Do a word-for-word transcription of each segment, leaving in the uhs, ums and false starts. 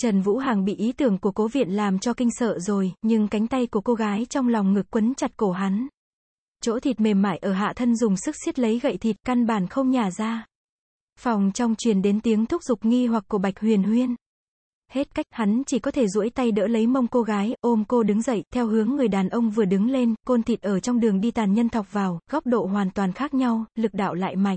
Trần Vũ Hàng bị ý tưởng của Cố Viện làm cho kinh sợ rồi, nhưng cánh tay của cô gái trong lòng ngực quấn chặt cổ hắn. Chỗ thịt mềm mại ở hạ thân dùng sức siết lấy gậy thịt, căn bản không nhả ra. Phòng trong truyền đến tiếng thúc giục nghi hoặc của Bạch Huyền Huyên. Hết cách, hắn chỉ có thể duỗi tay đỡ lấy mông cô gái, ôm cô đứng dậy, theo hướng người đàn ông vừa đứng lên, côn thịt ở trong đường đi tàn nhẫn thọc vào, góc độ hoàn toàn khác nhau, lực đạo lại mạnh.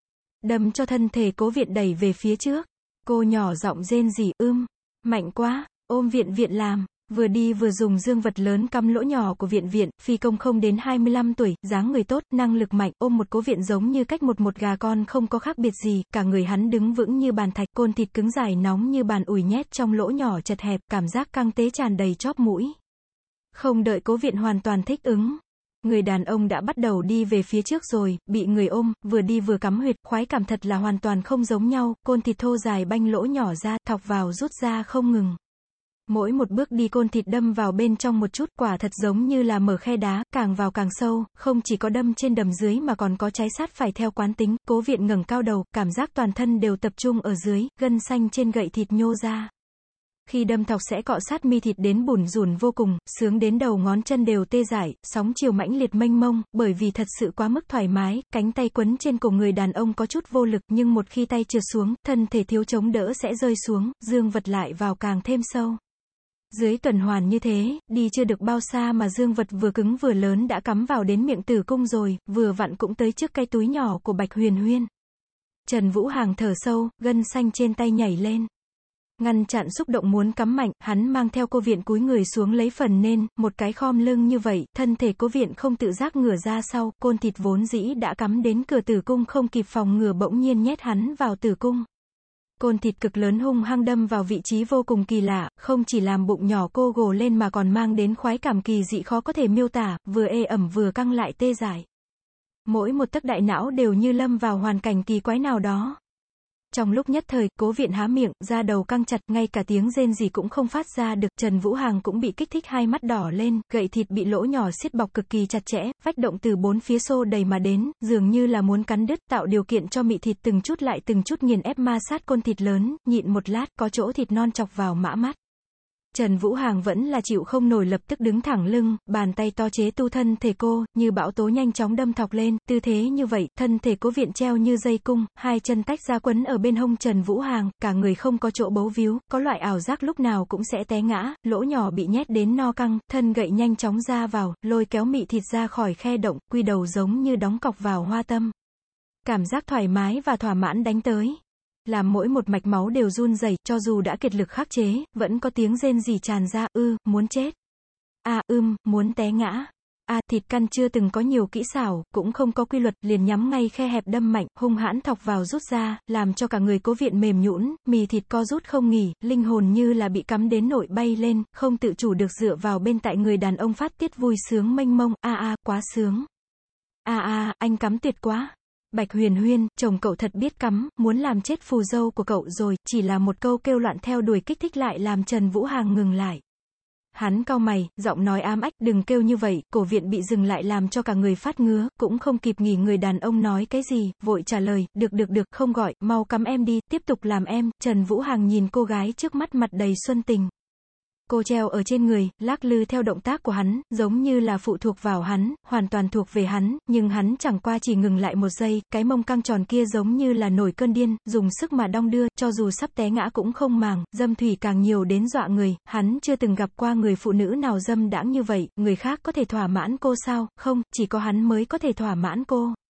Đâm cho thân thể Cố Viện đẩy về phía trước. Cô nhỏ giọng rên rỉ, ưm, mạnh quá, ôm Viện Viện làm. Vừa đi vừa dùng dương vật lớn cắm lỗ nhỏ của Viện Viện, phi công không đến hai mươi lăm tuổi, dáng người tốt, năng lực mạnh, ôm một Cố Viện giống như cách một một gà con không có khác biệt gì, cả người hắn đứng vững như bàn thạch, côn thịt cứng dài nóng như bàn ủi nhét trong lỗ nhỏ chật hẹp, cảm giác căng tế tràn đầy chóp mũi. Không đợi Cố Viện hoàn toàn thích ứng, người đàn ông đã bắt đầu đi về phía trước rồi, bị người ôm, vừa đi vừa cắm huyệt, khoái cảm thật là hoàn toàn không giống nhau, côn thịt thô dài banh lỗ nhỏ ra, thọc vào rút ra không ngừng. Mỗi một bước đi côn thịt đâm vào bên trong một chút, quả thật giống như là mở khe đá, càng vào càng sâu, không chỉ có đâm trên đầm dưới mà còn có trái sát phải theo quán tính. Cố Viện ngẩng cao đầu, cảm giác toàn thân đều tập trung ở dưới, gân xanh trên gậy thịt nhô ra. Khi đâm thọc sẽ cọ sát mi thịt đến bủn rủn vô cùng, sướng đến đầu ngón chân đều tê dại, sóng chiều mãnh liệt mênh mông, bởi vì thật sự quá mức thoải mái, cánh tay quấn trên cổ người đàn ông có chút vô lực, nhưng một khi tay trượt xuống, thân thể thiếu chống đỡ sẽ rơi xuống, dương vật lại vào càng thêm sâu. Dưới tuần hoàn như thế, đi chưa được bao xa mà dương vật vừa cứng vừa lớn đã cắm vào đến miệng tử cung rồi, vừa vặn cũng tới trước cái túi nhỏ của Bạch Huyền Huyên. Trần Vũ Hàng thở sâu, gân xanh trên tay nhảy lên. Ngăn chặn xúc động muốn cắm mạnh, hắn mang theo Cô Viện cúi người xuống lấy phần nên, một cái khom lưng như vậy, thân thể Cố Viện không tự giác ngửa ra sau, côn thịt vốn dĩ đã cắm đến cửa tử cung không kịp phòng ngừa bỗng nhiên nhét hắn vào tử cung. Côn thịt cực lớn hung hăng đâm vào vị trí vô cùng kỳ lạ, không chỉ làm bụng nhỏ cô gồ lên mà còn mang đến khoái cảm kỳ dị khó có thể miêu tả, vừa ê ẩm vừa căng lại tê dại. Mỗi một tấc đại não đều như lâm vào hoàn cảnh kỳ quái nào đó. Trong lúc nhất thời, Cố Viện há miệng, da đầu căng chặt, ngay cả tiếng rên gì cũng không phát ra được, Trần Vũ Hàng cũng bị kích thích hai mắt đỏ lên, gậy thịt bị lỗ nhỏ siết bọc cực kỳ chặt chẽ, vách động từ bốn phía xô đầy mà đến, dường như là muốn cắn đứt, tạo điều kiện cho mị thịt từng chút lại từng chút nghiền ép ma sát côn thịt lớn, nhịn một lát, có chỗ thịt non chọc vào mã mắt. Trần Vũ Hàng vẫn là chịu không nổi lập tức đứng thẳng lưng, bàn tay to chế tu thân thể cô, như bão tố nhanh chóng đâm thọc lên, tư thế như vậy, thân thể Cố Viện treo như dây cung, hai chân tách ra quấn ở bên hông Trần Vũ Hàng, cả người không có chỗ bấu víu, có loại ảo giác lúc nào cũng sẽ té ngã, lỗ nhỏ bị nhét đến no căng, thân gậy nhanh chóng ra vào, lôi kéo mị thịt ra khỏi khe động, quy đầu giống như đóng cọc vào hoa tâm. Cảm giác thoải mái và thỏa mãn đánh tới. Làm mỗi một mạch máu đều run rẩy, cho dù đã kiệt lực khắc chế, vẫn có tiếng rên rỉ tràn ra, ư, muốn chết. À, ưm, muốn té ngã. À, thịt căn chưa từng có nhiều kỹ xảo, cũng không có quy luật, liền nhắm ngay khe hẹp đâm mạnh, hung hãn thọc vào rút ra, làm cho cả người Cố Viện mềm nhũn, mì thịt co rút không nghỉ, linh hồn như là bị cắm đến nổi bay lên, không tự chủ được dựa vào bên tại người đàn ông phát tiết vui sướng mênh mông, a a, quá sướng. A a, anh cắm tuyệt quá. Bạch Huyền Huyên, chồng cậu thật biết cắm, muốn làm chết phù dâu của cậu rồi, chỉ là một câu kêu loạn theo đuổi kích thích lại làm Trần Vũ Hàng ngừng lại. Hắn cau mày, giọng nói ám ách, đừng kêu như vậy, cổ Viện bị dừng lại làm cho cả người phát ngứa, cũng không kịp nghỉ người đàn ông nói cái gì, vội trả lời, được được được, không gọi, mau cắm em đi, tiếp tục làm em. Trần Vũ Hàng nhìn cô gái trước mắt mặt đầy xuân tình. Cô treo ở trên người, lắc lư theo động tác của hắn, giống như là phụ thuộc vào hắn, hoàn toàn thuộc về hắn, nhưng hắn chẳng qua chỉ ngừng lại một giây, cái mông căng tròn kia giống như là nổi cơn điên, dùng sức mà đong đưa, cho dù sắp té ngã cũng không màng, dâm thủy càng nhiều đến dọa người, hắn chưa từng gặp qua người phụ nữ nào dâm đãng như vậy, người khác có thể thỏa mãn cô sao, không, chỉ có hắn mới có thể thỏa mãn cô.